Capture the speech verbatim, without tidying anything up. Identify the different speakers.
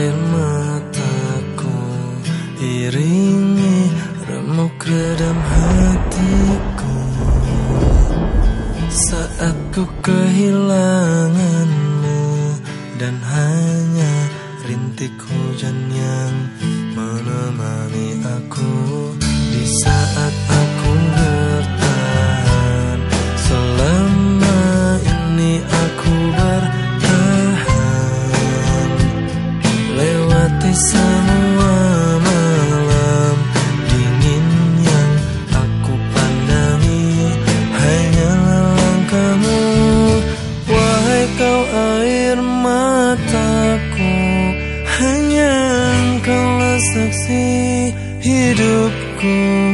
Speaker 1: air mataku, iringi remuk redam hatiku. Saat ku kehilanganmu, dan hanya rintik hujan yang menemani aku. Di saat aku bertahan, selama ini aku bertahan, lewati semua malam dingin yang aku pandangi. Hanyalah langkahmu, wahai kau air mataku. Hanya engkaulah saksi hidupku.